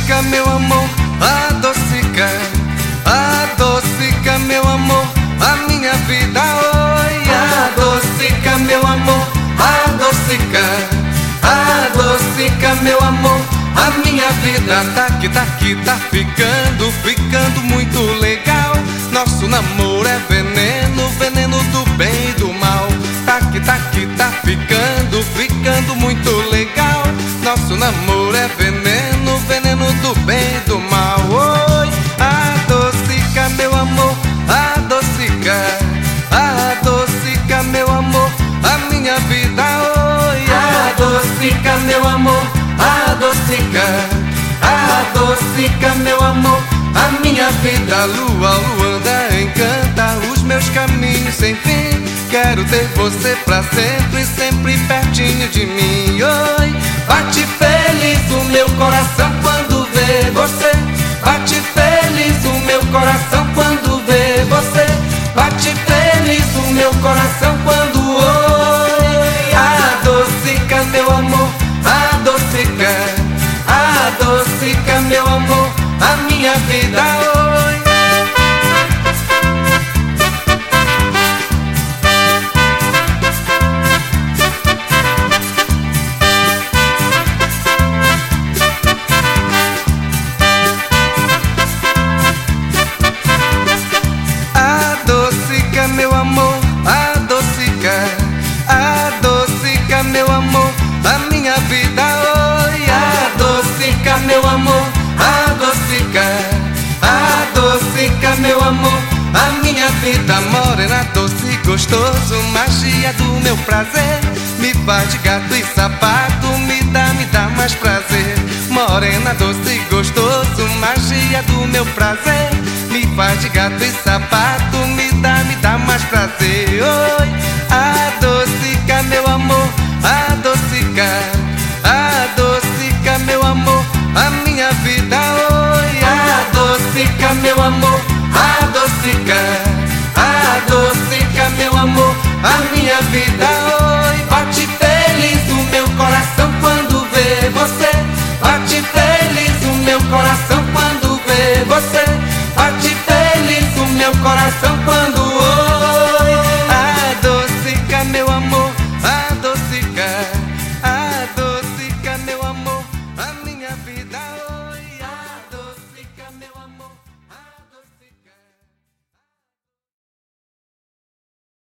Adocica, meu amor, adocica, adocica, meu amor, a minha vida. Oi, adocica, meu amor, adocica, adocica, meu amor, a minha vida. Tá ficando muito legal. Nosso namoro é veneno, veneno do bem e do mal. Tá ficando muito legal. Nosso namoro é veneno, veneno do bem e do mal. Oi, adocica, meu amor, adocica, adocica, meu amor, a minha vida. Oi, adocica, meu amor, adocica, adocica, meu amor, a minha vida. A lua anda, encanta os meus caminhos sem fim. Quero ter você pra sempre, sempre pertinho de mim. Oi, bate feliz o meu coração quando vê você. Bate feliz o meu coração quando vê você. Bate feliz o meu coração quando oi. Adocica, meu amor, adocica, adocica, meu amor, a minha vida. Oi. Adocica, meu amor, adocica, adocica, meu amor, a minha vida. Oi, adocica, meu amor, adocica, adocica, meu amor, a minha vida. Morena, doce, gostoso, magia do meu prazer. Me faz de gato e sapato, me dá mais prazer. Morena, doce, gostoso, magia do meu prazer. Me faz de gato e sapato, me dá mais prazer. Oi, adocica, meu amor, adocica, adocica, meu amor, a minha vida. Oi, adocica, meu amor, adocica, adocica, meu amor, a minha vida. Oi, bate feliz o meu coração quando vê você. Bate feliz o meu coração quando vê você. Bate